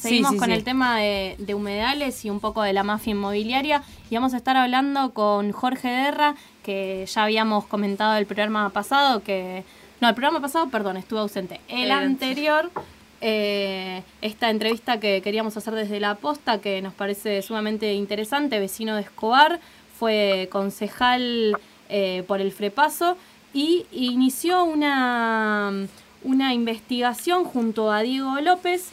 seguimos con el tema de humedales y un poco de la mafia inmobiliaria, y vamos a estar hablando con Jorge Derra, que ya habíamos comentado el programa pasado, estuve ausente. El anterior, esta entrevista que queríamos hacer desde La Posta, que nos parece sumamente interesante, vecino de Escobar, fue concejal por el FREPASO y inició una investigación junto a Diego López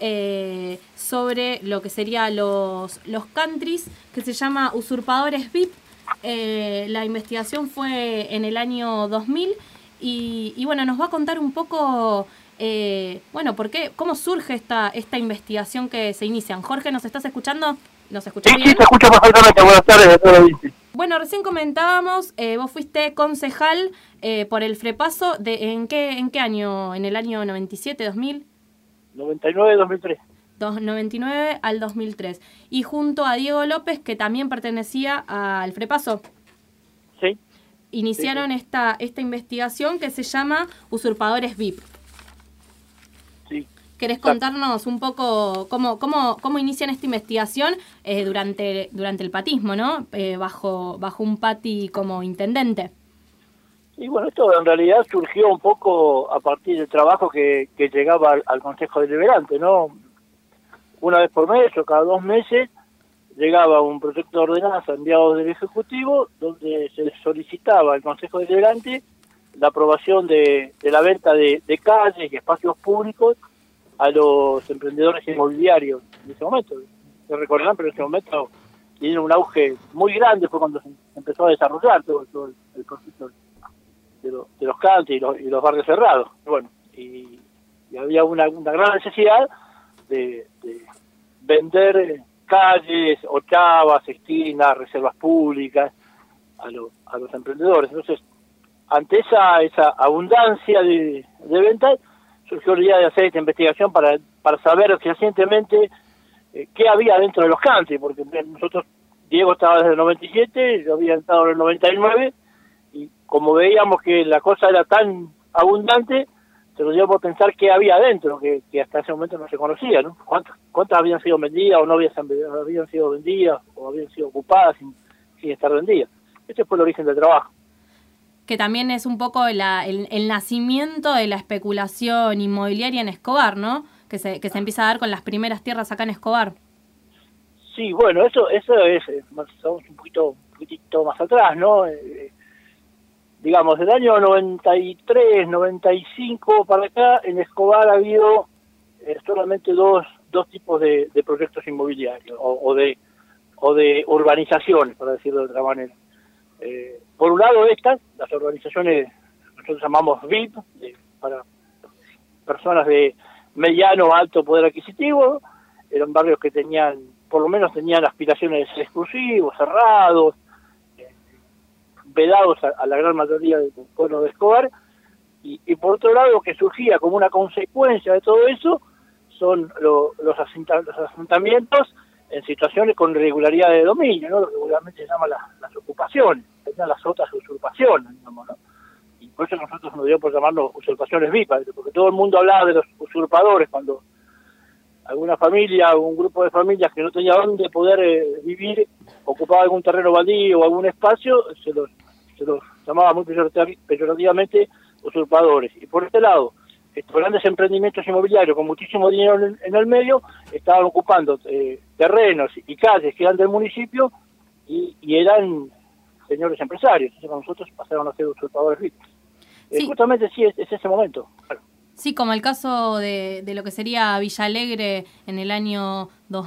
sobre lo que serían los countries, que se llama Usurpadores VIP. La investigación fue en el año 2000 y bueno, nos va a contar un poco cómo surge esta investigación que se inicia. Jorge, ¿nos estás escuchando? ¿Nos escuchás bien? Sí, te escucho perfectamente. Buenas tardes a todos. Bueno, recién comentábamos, vos fuiste concejal por el FREPASO, ¿en qué año? ¿En el año 97, 2000? 99, 2003. 99 al 2003. Y junto a Diego López, que también pertenecía al FREPASO. Sí. Iniciaron esta investigación que se llama Usurpadores VIP. Sí. ¿Querés contarnos un poco cómo inician esta investigación durante el patismo, ¿no? Bajo un pati como intendente. Y bueno, esto en realidad surgió un poco a partir del trabajo que llegaba al Consejo Deliberante, ¿no? Una vez por mes o cada 2 meses llegaba un proyecto de ordenanza enviado del Ejecutivo donde se le solicitaba al Consejo Deliberante la aprobación de la venta de calles y espacios públicos a los emprendedores inmobiliarios en ese momento. Se recordarán, pero en ese momento tiene un auge muy grande, fue cuando se empezó a desarrollar todo el proceso de los country y los barrios cerrados. Bueno, y había una gran necesidad de vender calles, ochavas, esquinas, reservas públicas a los emprendedores. Entonces, ante esa abundancia de ventas, surgió la idea de hacer esta investigación para saber fehacientemente qué había dentro de los country, porque nosotros, Diego estaba desde el 97, yo había entrado en el 99, y como veíamos que la cosa era tan abundante, se nos dio por pensar qué había adentro, que hasta ese momento no se conocía, ¿no? ¿Cuántas habían sido vendidas o no habían sido vendidas o habían sido ocupadas sin estar vendidas? Ese fue el origen del trabajo. Que también es un poco el nacimiento de la especulación inmobiliaria en Escobar, ¿no? Que se empieza a dar con las primeras tierras acá en Escobar. Sí, bueno, eso es, estamos un poquitito más atrás, ¿no? Digamos, del año 93, 95 para acá, en Escobar ha habido solamente dos tipos de proyectos inmobiliarios, o de urbanizaciones, para decirlo de otra manera. Por un lado las organizaciones, nosotros llamamos VIP, para personas de mediano o alto poder adquisitivo, eran barrios que por lo menos tenían aspiraciones de ser exclusivos, cerrados, vedados a la gran mayoría del pueblo de Escobar, y por otro lado lo que surgía como una consecuencia de todo eso son los asentamientos en situaciones con irregularidad de dominio, ¿no? Lo que regularmente se llama las ocupaciones, tenían las otras usurpaciones, digamos, ¿no? Y por eso nosotros nos dio por llamarnos usurpaciones VIP, porque todo el mundo hablaba de los usurpadores cuando alguna familia o un grupo de familias que no tenía dónde poder vivir ocupaba algún terreno baldío o algún espacio, se los llamaba muy peyorativamente usurpadores. Y por este lado, estos grandes emprendimientos inmobiliarios con muchísimo dinero en el medio estaban ocupando terrenos y calles que eran del municipio y eran señores empresarios. Entonces nosotros pasaron a ser usurpadores VIP. Sí. Justamente sí, es ese momento. Claro. Sí, como el caso de lo que sería Villa Alegre en el año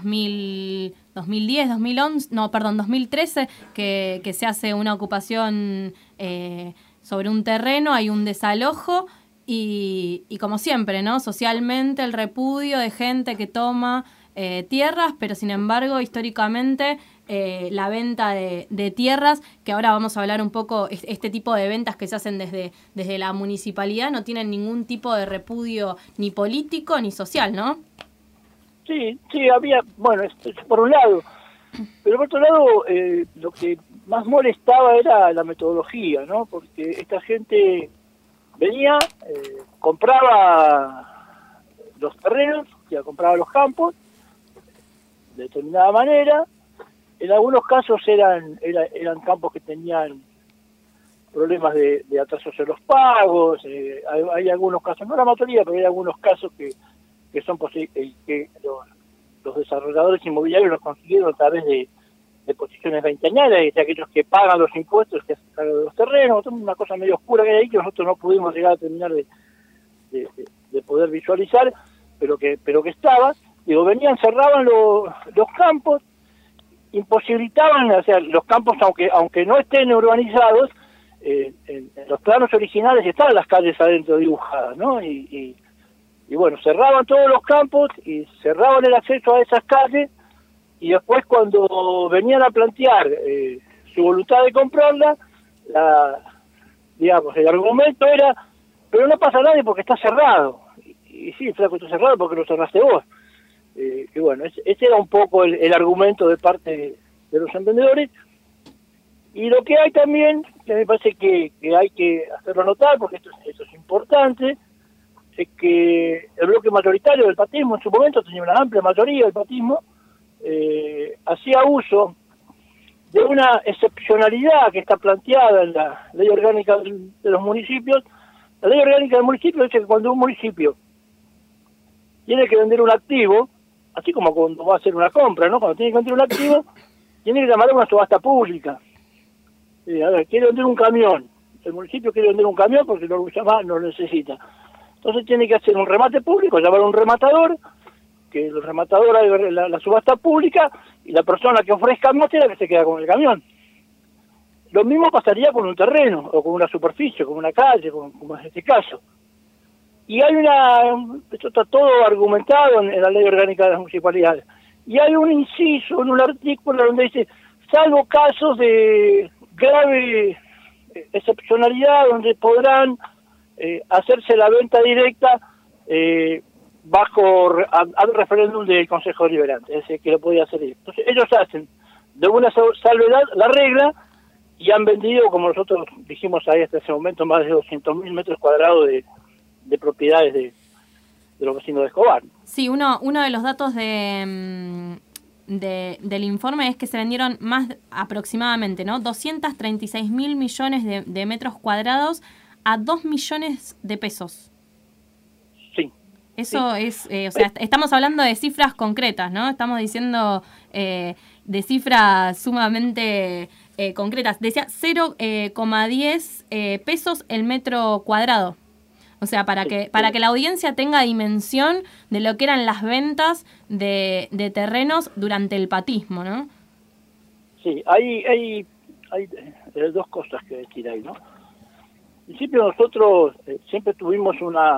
2010, 2013, que se hace una ocupación sobre un terreno, hay un desalojo y como siempre, ¿no? Socialmente el repudio de gente que toma tierras, pero sin embargo históricamente la venta de tierras, que ahora vamos a hablar un poco, este tipo de ventas que se hacen desde la municipalidad no tienen ningún tipo de repudio ni político ni social, ¿no? Sí, había, bueno, por un lado, pero por otro lado lo que más molestaba era la metodología, ¿no? Porque esta gente venía, compraba los terrenos, compraba los campos, de determinada manera. En algunos casos eran campos que tenían problemas de atrasos en los pagos. Hay algunos casos, no la mayoría, pero hay algunos casos que son que los desarrolladores inmobiliarios los consiguieron a través de posiciones veinteañeras, de aquellos que pagan los impuestos que hacen cargo de los terrenos. Una cosa medio oscura que hay ahí que nosotros no pudimos llegar a terminar de poder visualizar, pero que estaba. Digo, venían, cerraban los campos, imposibilitaban, o sea, los campos, aunque no estén urbanizados, en los planos originales estaban las calles adentro dibujadas, ¿no? Y bueno, cerraban todos los campos y cerraban el acceso a esas calles, y después cuando venían a plantear su voluntad de comprarla, digamos, el argumento era, pero no pasa nada porque está cerrado. Y sí, flaco, está cerrado porque lo cerraste vos. Y bueno, ese era un poco el argumento de parte de los emprendedores. Y lo que hay también, que me parece que hay que hacerlo notar, porque esto es importante, es que el bloque mayoritario del patismo en su momento tenía una amplia mayoría del patismo, hacía uso de una excepcionalidad que está planteada en la ley orgánica de los municipios. La ley orgánica del municipio dice que cuando un municipio tiene que vender un activo, así como cuando va a hacer una compra, ¿no? Cuando tiene que vender un activo, tiene que llamar a una subasta pública. A ver, quiere vender un camión. El municipio quiere vender un camión porque no lo usa más, no lo necesita. Entonces tiene que hacer un remate público, llamar a un rematador, que el rematador haga la subasta pública, y la persona que ofrezca más es la que se queda con el camión. Lo mismo pasaría con un terreno, o con una superficie, con una calle, como es este caso. Y hay esto está todo argumentado en la ley orgánica de las municipalidades, y hay un inciso en un artículo donde dice, salvo casos de grave excepcionalidad, donde podrán hacerse la venta directa bajo al referéndum del Consejo Deliberante, es decir, que lo podía hacer ellos. Entonces ellos hacen de una salvedad la regla, y han vendido, como nosotros dijimos ahí hasta ese momento, más de 200.000 metros cuadrados de propiedades de los vecinos de Escobar. Sí, uno de los datos del informe es que se vendieron más aproximadamente, ¿no? 236.000 millones de metros cuadrados a 2 millones de pesos. Sí. Eso sí. O sea, estamos hablando de cifras concretas, ¿no? Estamos diciendo de cifras sumamente concretas. Decía 0,10 pesos el metro cuadrado. O sea, para que la audiencia tenga dimensión de lo que eran las ventas de terrenos durante el patismo, ¿no? Sí, hay dos cosas que decir ahí, ¿no? En principio nosotros siempre tuvimos una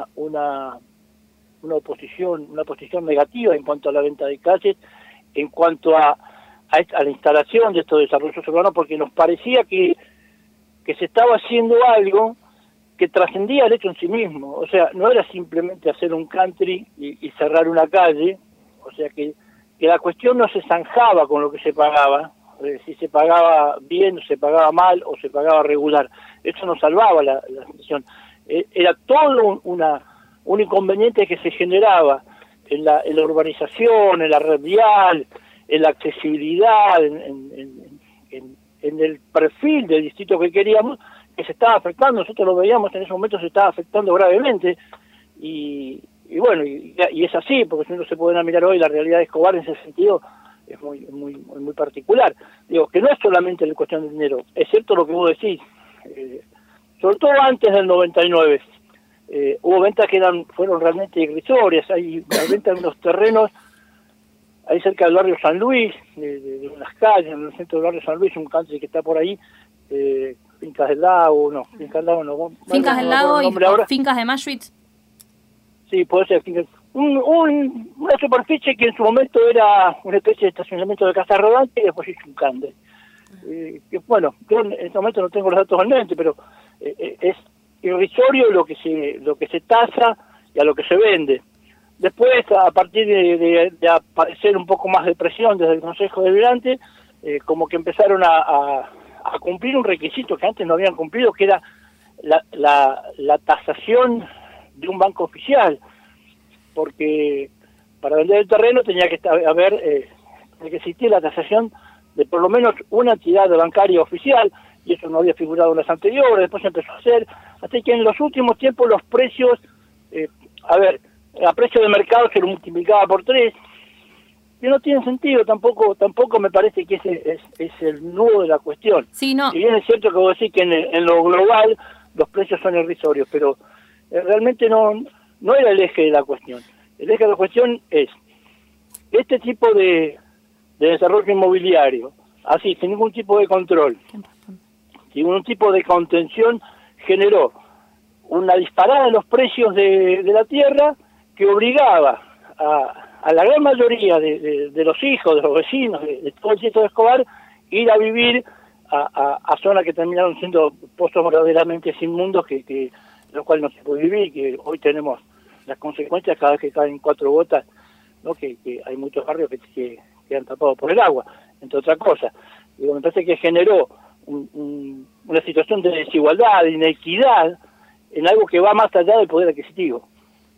posición negativa en cuanto a la venta de calles, en cuanto a la instalación de estos desarrollos urbanos, porque nos parecía que se estaba haciendo algo que trascendía el hecho en sí mismo. O sea, no era simplemente hacer un country y cerrar una calle, o sea que la cuestión no se zanjaba con lo que se pagaba, si se pagaba bien, o se pagaba mal, o se pagaba regular. Eso no salvaba la situación. Era todo un inconveniente que se generaba en la urbanización, en la red vial, en la accesibilidad, en el perfil del distrito que queríamos, que se estaba afectando. Nosotros lo veíamos en ese momento, se estaba afectando gravemente, y bueno, y es así, porque si uno se puede mirar hoy la realidad de Escobar en ese sentido es muy particular. Digo, que no es solamente la cuestión del dinero, es cierto lo que vos decís, sobre todo antes del 99, hubo ventas que fueron realmente irrisorias. Hay ventas de unos terrenos ahí cerca del barrio San Luis, de unas calles, en el centro del barrio San Luis, un country que está por ahí, Fincas del Lago, no, Fincas del Lago no. Fincas del Lago y Fincas de Maschwitz. Sí, puede ser. Una superficie que en su momento era una especie de estacionamiento de casa rodante, y después hizo un cande. Que bueno, yo en este momento no tengo los datos en mente, pero es irrisorio lo que se tasa y a lo que se vende. Después, a partir de aparecer un poco más de presión desde el Consejo Deliberante, como que empezaron a cumplir un requisito que antes no habían cumplido, que era la tasación de un banco oficial, porque para vender el terreno tenía que haber de que existía la tasación de por lo menos una entidad bancaria oficial, y eso no había figurado en las anteriores, después se empezó a hacer, así que en los últimos tiempos los precios, a precio de mercado se lo multiplicaba por 3, que no tiene sentido, tampoco me parece que ese es el nudo de la cuestión. Sí, no. Si bien es cierto que vos decís que en lo global los precios son irrisorios, pero realmente no era el eje de la cuestión. El eje de la cuestión es este tipo de desarrollo inmobiliario, así, sin ningún tipo de control, sin ningún tipo de contención, generó una disparada en los precios de la tierra que obligaba a la gran mayoría de los hijos, de los vecinos, de todo el distrito de Escobar, ir a vivir a zonas que terminaron siendo pozos verdaderamente inmundos, que los cuales no se puede vivir, que hoy tenemos las consecuencias cada vez que caen 4 gotas, ¿no? Que hay muchos barrios que quedan tapados por el agua, entre otras cosas. Digo, me parece que generó una situación de desigualdad, de inequidad, en algo que va más allá del poder adquisitivo.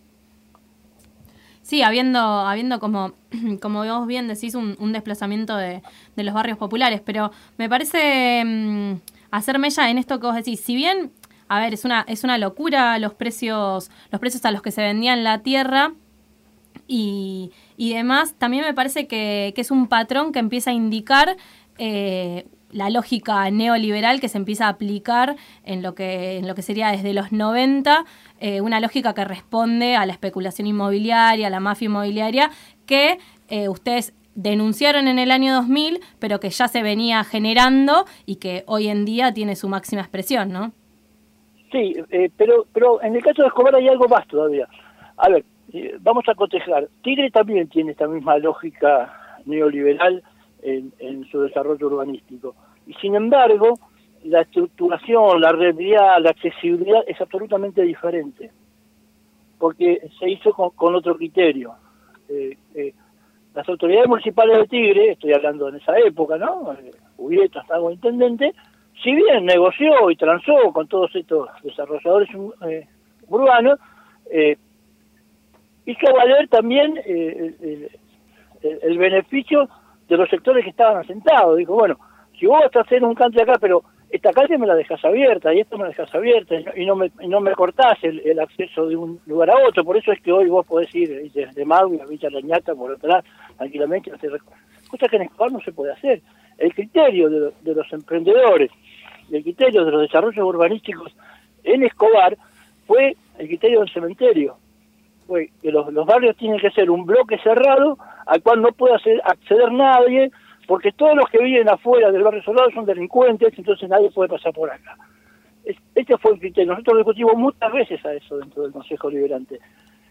Sí, habiendo como vos bien decís, un desplazamiento de los barrios populares, pero me parece hacer mella en esto que vos decís. Si bien, a ver, es una locura los precios a los que se vendían la tierra y demás, también me parece que es un patrón que empieza a indicar la lógica neoliberal que se empieza a aplicar en lo que sería desde los 90, una lógica que responde a la especulación inmobiliaria, a la mafia inmobiliaria, que ustedes denunciaron en el año 2000, pero que ya se venía generando y que hoy en día tiene su máxima expresión, ¿no? Sí, pero en el caso de Escobar hay algo más todavía. A ver, vamos a cotejar. Tigre también tiene esta misma lógica neoliberal en su desarrollo urbanístico. Y sin embargo, la estructuración, la realidad, la accesibilidad es absolutamente diferente, porque se hizo con otro criterio. Las autoridades municipales de Tigre, estoy hablando en esa época, ¿no? Ubieta estaba intendente, si bien negoció y transó con todos estos desarrolladores urbanos, hizo valer también el beneficio de los sectores que estaban asentados. Dijo, bueno, si vos vas a hacer un cante acá, pero esta calle me la dejas abierta y esto me la dejas abierta y no me cortás el acceso de un lugar a otro. Por eso es que hoy vos podés ir desde Maui a Villa La Ñata por atrás tranquilamente, cosa que en Escobar no se puede hacer. El criterio de los emprendedores, el criterio de los desarrollos urbanísticos en Escobar fue el criterio del cementerio. Fue que los barrios tienen que ser un bloque cerrado al cual no puede acceder nadie, porque todos los que viven afuera del barrio Soldado son delincuentes, entonces nadie puede pasar por acá. Este fue el criterio. Nosotros discutimos muchas veces a eso dentro del Consejo Liberante.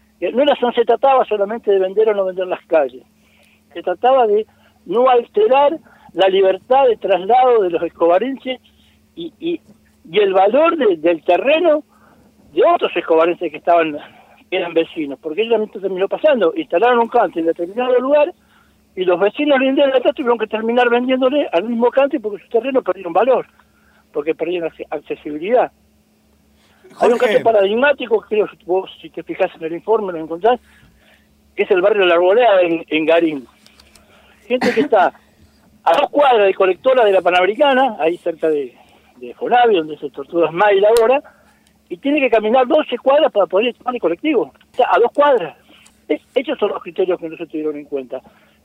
No se trataba solamente de vender o no vender las calles, se trataba de no alterar la libertad de traslado de los escobarenses y el valor del terreno de otros escobarenses que eran vecinos, porque eso también terminó pasando. Instalaron un country en determinado lugar y los vecinos linderos de atrás tuvieron que terminar vendiéndole al mismo country porque sus terrenos perdieron valor, porque perdieron accesibilidad. Jorge. Hay un caso paradigmático, creo que vos, si te fijas en el informe, lo encontrás, que es el barrio de la Arboleda en Garín. Gente que está a 2 cuadras de colectora de la Panamericana, ahí cerca de Fonavi, donde se tortura Smile ahora, y tiene que caminar 12 cuadras para poder tomar el colectivo. O sea, a 2 cuadras. Esos son los criterios que no se tuvieron en cuenta.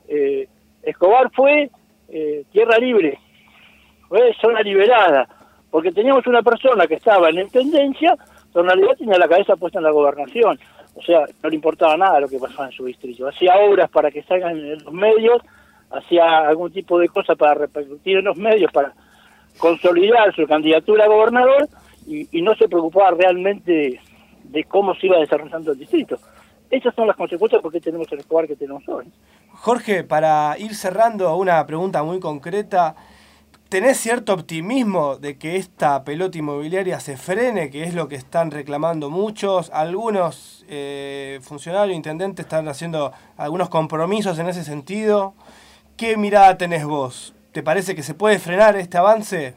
Escobar fue tierra libre, fue zona liberada, porque teníamos una persona que estaba en la intendencia, pero en realidad tenía la cabeza puesta en la gobernación. O sea, no le importaba nada lo que pasaba en su distrito. Hacía obras para que salgan en los medios, hacía algún tipo de cosa para repercutir en los medios, para consolidar su candidatura a gobernador, y no se preocupaba realmente de cómo se iba desarrollando el distrito. Esas son las consecuencias porque tenemos el Escobar que tenemos hoy. Jorge, para ir cerrando, una pregunta muy concreta. ¿Tenés cierto optimismo de que esta pelota inmobiliaria se frene, que es lo que están reclamando muchos? Algunos funcionarios, intendentes están haciendo algunos compromisos en ese sentido. ¿Qué mirada tenés vos? ¿Te parece que se puede frenar este avance?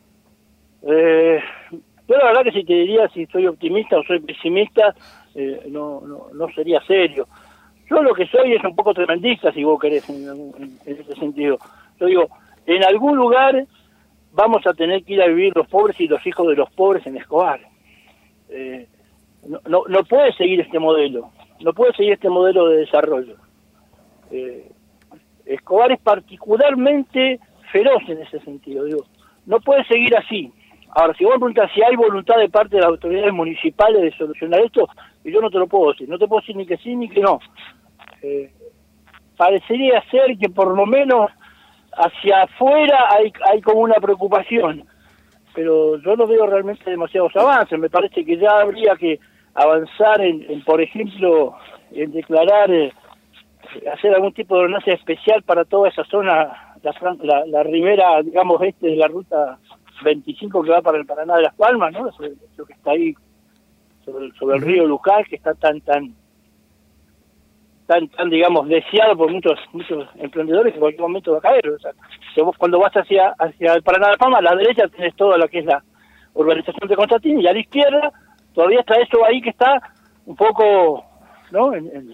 Yo la verdad que si te diría si soy optimista o soy pesimista, no sería serio. Yo lo que soy es un poco tremendista, si vos querés, en ese sentido. Yo digo, en algún lugar vamos a tener que ir a vivir los pobres y los hijos de los pobres en Escobar. No puede seguir este modelo, no puede seguir este modelo de desarrollo. Escobar es particularmente feroz en ese sentido, digo, no puede seguir así. Ahora, si vos me preguntas si hay voluntad de parte de las autoridades municipales de solucionar esto, y yo no te lo puedo decir, no te puedo decir ni que sí ni que no. Parecería ser que por lo menos hacia afuera hay como una preocupación, pero yo no veo realmente demasiados avances. Me parece que ya habría que avanzar en por ejemplo, en declarar, hacer algún tipo de ordenanza especial para toda esa zona, la ribera, digamos, de la ruta 25 que va para el Paraná de Las Palmas, ¿no? Lo que está ahí sobre el río Luján, que está tan digamos, deseado por muchos emprendedores que en cualquier momento va a caer. O sea, vos cuando vas hacia el Paraná de Las Palmas, a la derecha tenés toda lo que es la urbanización de Constantín, y a la izquierda todavía está eso ahí que está un poco, ¿no?, en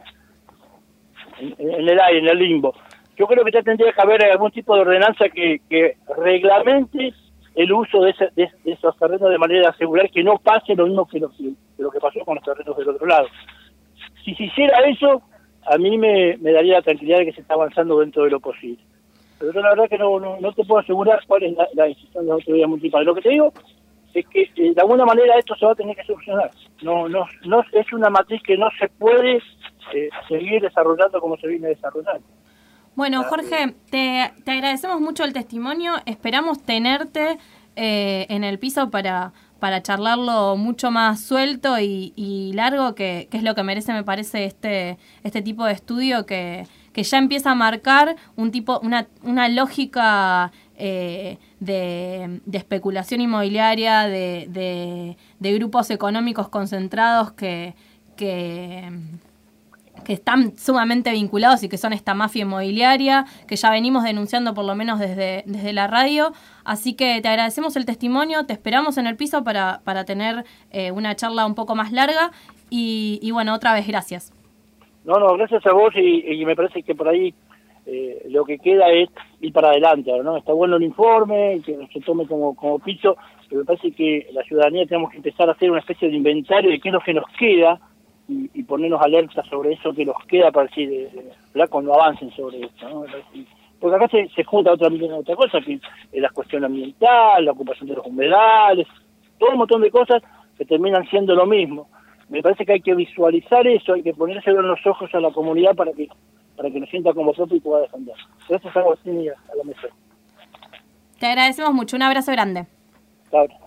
el aire, en el limbo. Yo creo que ya tendría que haber algún tipo de ordenanza que reglamente el uso de esos terrenos de manera de asegurar que no pase lo mismo que lo que pasó con los terrenos del otro lado. Si se hiciera eso, a mí me daría la tranquilidad de que se está avanzando dentro de lo posible. Pero yo la verdad que no te puedo asegurar cuál es la decisión de las autoridades municipales. Lo que te digo es que de alguna manera esto se va a tener que solucionar. No es una matriz que no se puede seguir desarrollando como se viene desarrollando. Bueno, Jorge, te agradecemos mucho el testimonio. Esperamos tenerte en el piso para charlarlo mucho más suelto y largo, que es lo que merece, me parece, este tipo de estudio que ya empieza a marcar una lógica de especulación inmobiliaria, de grupos económicos concentrados que están sumamente vinculados y que son esta mafia inmobiliaria, que ya venimos denunciando por lo menos desde la radio. Así que te agradecemos el testimonio, te esperamos en el piso para tener una charla un poco más larga y bueno, otra vez gracias. No, gracias a vos y me parece que por ahí lo que queda es ir para adelante, ¿no? Está bueno el informe, que se tome como piso, pero me parece que la ciudadanía tenemos que empezar a hacer una especie de inventario de qué es lo que nos queda y ponernos alerta sobre eso que nos queda para decir, cuando avancen sobre esto, ¿no? Porque acá se junta otra cosa, que es la cuestión ambiental, la ocupación de los humedales, todo un montón de cosas que terminan siendo lo mismo. Me parece que hay que visualizar eso, hay que ponérselo en los ojos a la comunidad para que nos sienta como propio y pueda defender. Gracias a Agustín y a la mesa. Te agradecemos mucho, un abrazo grande. Claro.